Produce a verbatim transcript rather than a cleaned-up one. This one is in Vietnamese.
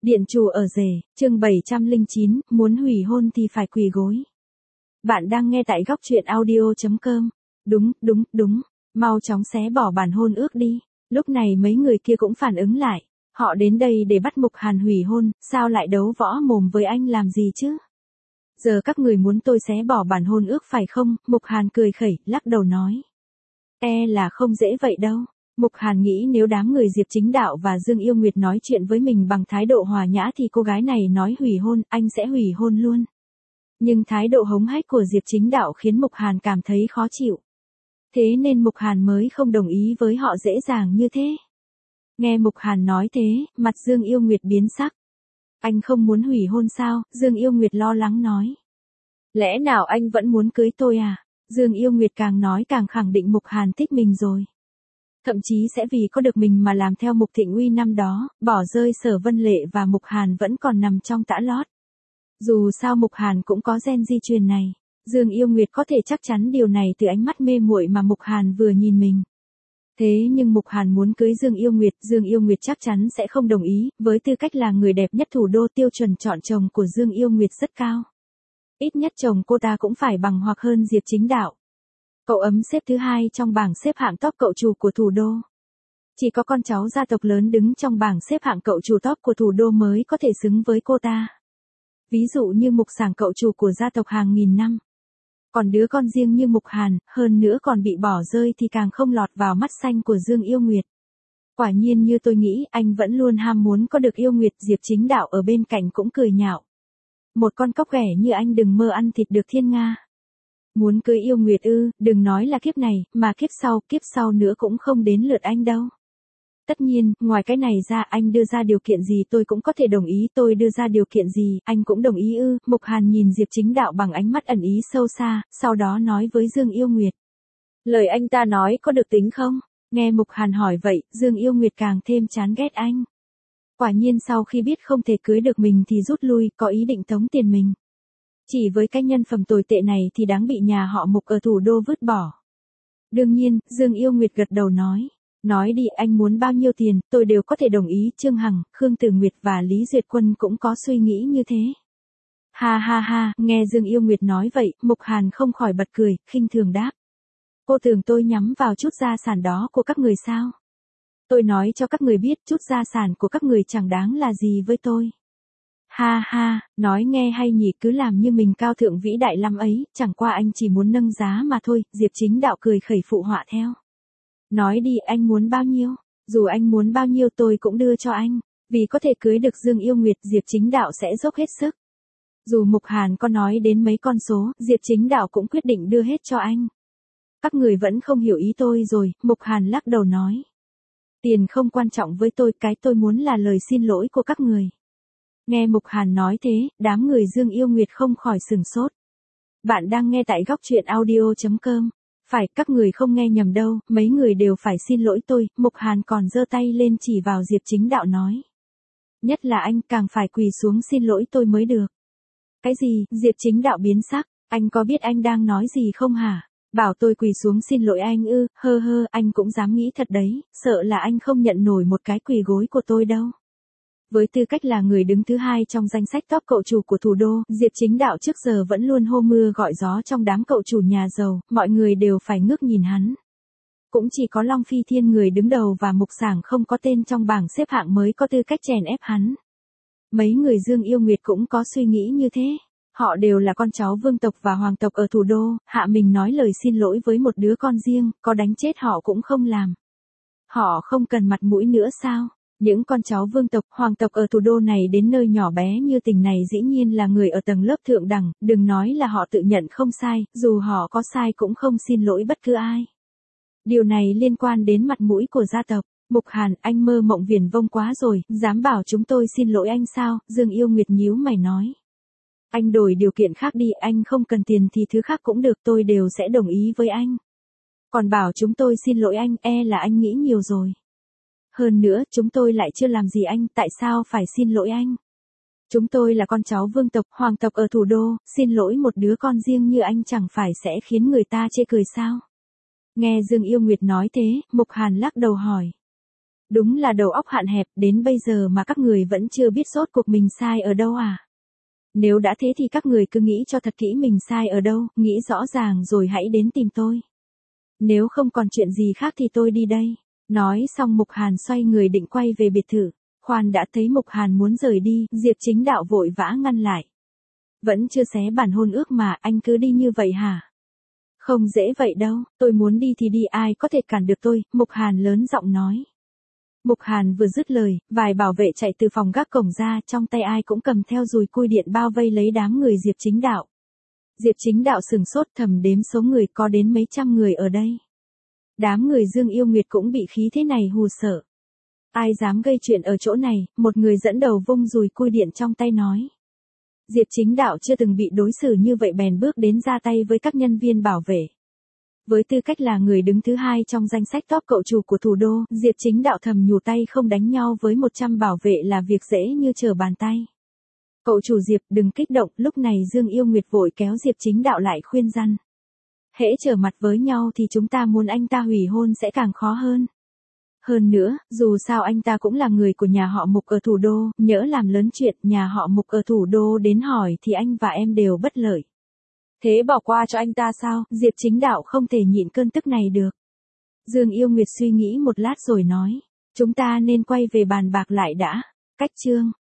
Điện chủ ở rể, chương bảy trăm lẻ chín, muốn hủy hôn thì phải quỳ gối. Bạn đang nghe tại góc truyện audio chấm com. Đúng, đúng, đúng, mau chóng xé bỏ bản hôn ước đi. Lúc này mấy người kia cũng phản ứng lại. Họ đến đây để bắt Mục Hàn hủy hôn, sao lại đấu võ mồm với anh làm gì chứ? Giờ các người muốn tôi xé bỏ bản hôn ước phải không? Mục Hàn cười khẩy, lắc đầu nói. E là không dễ vậy đâu. Mục Hàn nghĩ nếu đám người Diệp Chính Đạo và Dương Yêu Nguyệt nói chuyện với mình bằng thái độ hòa nhã thì cô gái này nói hủy hôn, anh sẽ hủy hôn luôn. Nhưng thái độ hống hách của Diệp Chính Đạo khiến Mục Hàn cảm thấy khó chịu. Thế nên Mục Hàn mới không đồng ý với họ dễ dàng như thế. Nghe Mục Hàn nói thế, mặt Dương Yêu Nguyệt biến sắc. Anh không muốn hủy hôn sao? Dương Yêu Nguyệt lo lắng nói. Lẽ nào anh vẫn muốn cưới tôi à? Dương Yêu Nguyệt càng nói càng khẳng định Mục Hàn thích mình rồi. Thậm chí sẽ vì có được mình mà làm theo Mục Thịnh Uy năm đó, bỏ rơi Sở Vân Lệ và Mục Hàn vẫn còn nằm trong tã lót. Dù sao Mục Hàn cũng có gen di truyền này, Dương Yêu Nguyệt có thể chắc chắn điều này từ ánh mắt mê muội mà Mục Hàn vừa nhìn mình. Thế nhưng Mục Hàn muốn cưới Dương Yêu Nguyệt, Dương Yêu Nguyệt chắc chắn sẽ không đồng ý, với tư cách là người đẹp nhất thủ đô tiêu chuẩn chọn chồng của Dương Yêu Nguyệt rất cao. Ít nhất chồng cô ta cũng phải bằng hoặc hơn Diệp Chính Đạo. Cậu ấm xếp thứ hai trong bảng xếp hạng top cậu chủ của thủ đô. Chỉ có con cháu gia tộc lớn đứng trong bảng xếp hạng cậu chủ top của thủ đô mới có thể xứng với cô ta. Ví dụ như Mục Sảng cậu chủ của gia tộc hàng nghìn năm. Còn đứa con riêng như Mục Hàn, hơn nữa còn bị bỏ rơi thì càng không lọt vào mắt xanh của Dương Yêu Nguyệt. Quả nhiên như tôi nghĩ, anh vẫn luôn ham muốn có được Yêu Nguyệt. Diệp Chính Đạo ở bên cạnh cũng cười nhạo. Một con cóc ghẻ như anh đừng mơ ăn thịt được thiên nga. Muốn cưới Yêu Nguyệt ư, đừng nói là kiếp này, mà kiếp sau, kiếp sau nữa cũng không đến lượt anh đâu. Tất nhiên, ngoài cái này ra anh đưa ra điều kiện gì tôi cũng có thể đồng ý, tôi đưa ra điều kiện gì, anh cũng đồng ý ư. Mục Hàn nhìn Diệp Chính Đạo bằng ánh mắt ẩn ý sâu xa, sau đó nói với Dương Yêu Nguyệt. Lời anh ta nói có được tính không? Nghe Mục Hàn hỏi vậy, Dương Yêu Nguyệt càng thêm chán ghét anh. Quả nhiên sau khi biết không thể cưới được mình thì rút lui, có ý định tống tiền mình. Chỉ với cái nhân phẩm tồi tệ này thì đáng bị nhà họ Mục ở thủ đô vứt bỏ. Đương nhiên, Dương Yêu Nguyệt gật đầu nói. Nói đi anh muốn bao nhiêu tiền, tôi đều có thể đồng ý. Trương Hằng, Khương Tử Nguyệt và Lý Duyệt Quân cũng có suy nghĩ như thế. Ha ha ha, nghe Dương Yêu Nguyệt nói vậy, Mục Hàn không khỏi bật cười, khinh thường đáp. Cô tưởng tôi nhắm vào chút gia sản đó của các người sao? Tôi nói cho các người biết chút gia sản của các người chẳng đáng là gì với tôi. Ha ha, nói nghe hay nhỉ, cứ làm như mình cao thượng vĩ đại lắm ấy, chẳng qua anh chỉ muốn nâng giá mà thôi. Diệp Chính Đạo cười khẩy phụ họa theo. Nói đi anh muốn bao nhiêu, dù anh muốn bao nhiêu tôi cũng đưa cho anh, vì có thể cưới được Dương Yêu Nguyệt Diệp Chính Đạo sẽ dốc hết sức. Dù Mục Hàn có nói đến mấy con số, Diệp Chính Đạo cũng quyết định đưa hết cho anh. Các người vẫn không hiểu ý tôi rồi, Mục Hàn lắc đầu nói. Tiền không quan trọng với tôi, cái tôi muốn là lời xin lỗi của các người. Nghe Mục Hàn nói thế, đám người Dương Yêu Nguyệt không khỏi sửng sốt. Bạn đang nghe tại góc truyện audio chấm com. Phải, các người không nghe nhầm đâu, mấy người đều phải xin lỗi tôi. Mục Hàn còn giơ tay lên chỉ vào Diệp Chính Đạo nói. Nhất là anh càng phải quỳ xuống xin lỗi tôi mới được. Cái gì? Diệp Chính Đạo biến sắc, anh có biết anh đang nói gì không hả? Bảo tôi quỳ xuống xin lỗi anh ư? Hơ hơ, anh cũng dám nghĩ thật đấy, sợ là anh không nhận nổi một cái quỳ gối của tôi đâu. Với tư cách là người đứng thứ hai trong danh sách top cậu chủ của thủ đô, Diệp Chính Đạo trước giờ vẫn luôn hô mưa gọi gió trong đám cậu chủ nhà giàu, mọi người đều phải ngước nhìn hắn. Cũng chỉ có Long Phi Thiên người đứng đầu và Mục Sảng không có tên trong bảng xếp hạng mới có tư cách chèn ép hắn. Mấy người Dương Yêu Nguyệt cũng có suy nghĩ như thế. Họ đều là con cháu vương tộc và hoàng tộc ở thủ đô, hạ mình nói lời xin lỗi với một đứa con riêng, có đánh chết họ cũng không làm. Họ không cần mặt mũi nữa sao? Những con cháu vương tộc, hoàng tộc ở thủ đô này đến nơi nhỏ bé như tỉnh này dĩ nhiên là người ở tầng lớp thượng đẳng, đừng nói là họ tự nhận không sai, dù họ có sai cũng không xin lỗi bất cứ ai. Điều này liên quan đến mặt mũi của gia tộc. Mục Hàn, anh mơ mộng viển vông quá rồi, dám bảo chúng tôi xin lỗi anh sao? Dương Yêu Nguyệt nhíu mày nói. Anh đổi điều kiện khác đi, anh không cần tiền thì thứ khác cũng được, tôi đều sẽ đồng ý với anh. Còn bảo chúng tôi xin lỗi anh, e là anh nghĩ nhiều rồi. Hơn nữa, chúng tôi lại chưa làm gì anh, tại sao phải xin lỗi anh? Chúng tôi là con cháu vương tộc, hoàng tộc ở thủ đô, xin lỗi một đứa con riêng như anh chẳng phải sẽ khiến người ta chê cười sao? Nghe Dương Yêu Nguyệt nói thế, Mục Hàn lắc đầu hỏi. Đúng là đầu óc hạn hẹp, đến bây giờ mà các người vẫn chưa biết rốt cuộc mình sai ở đâu à? Nếu đã thế thì các người cứ nghĩ cho thật kỹ mình sai ở đâu, nghĩ rõ ràng rồi hãy đến tìm tôi. Nếu không còn chuyện gì khác thì tôi đi đây. Nói xong Mục Hàn xoay người định quay về biệt thự. Khoan đã, thấy Mục Hàn muốn rời đi, Diệp Chính Đạo vội vã ngăn lại. Vẫn chưa xé bản hôn ước mà, anh cứ đi như vậy hả? Không dễ vậy đâu, tôi muốn đi thì đi, ai có thể cản được tôi, Mục Hàn lớn giọng nói. Mục Hàn vừa dứt lời, vài bảo vệ chạy từ phòng gác cổng ra, trong tay ai cũng cầm theo dùi cui điện bao vây lấy đám người Diệp Chính Đạo. Diệp Chính Đạo sừng sốt, thầm đếm số người, có đến mấy trăm người ở đây. Đám người Dương Yêu Nguyệt cũng bị khí thế này hù sợ. Ai dám gây chuyện ở chỗ này, một người dẫn đầu vung dùi cui điện trong tay nói. Diệp Chính Đạo chưa từng bị đối xử như vậy bèn bước đến ra tay với các nhân viên bảo vệ. Với tư cách là người đứng thứ hai trong danh sách top cậu chủ của thủ đô, Diệp Chính Đạo thầm nhủ tay không đánh nhau với một trăm bảo vệ là việc dễ như trở bàn tay. Cậu chủ Diệp, đừng kích động, lúc này Dương Yêu Nguyệt vội kéo Diệp Chính Đạo lại khuyên răn. Hễ trở mặt với nhau thì chúng ta muốn anh ta hủy hôn sẽ càng khó hơn. Hơn nữa, dù sao anh ta cũng là người của nhà họ Mục ở thủ đô, nhỡ làm lớn chuyện nhà họ Mục ở thủ đô đến hỏi thì anh và em đều bất lợi. Thế bỏ qua cho anh ta sao? Diệp Chính Đạo không thể nhịn cơn tức này được. Dương Yêu Nguyệt suy nghĩ một lát rồi nói, chúng ta nên quay về bàn bạc lại đã. Cách chương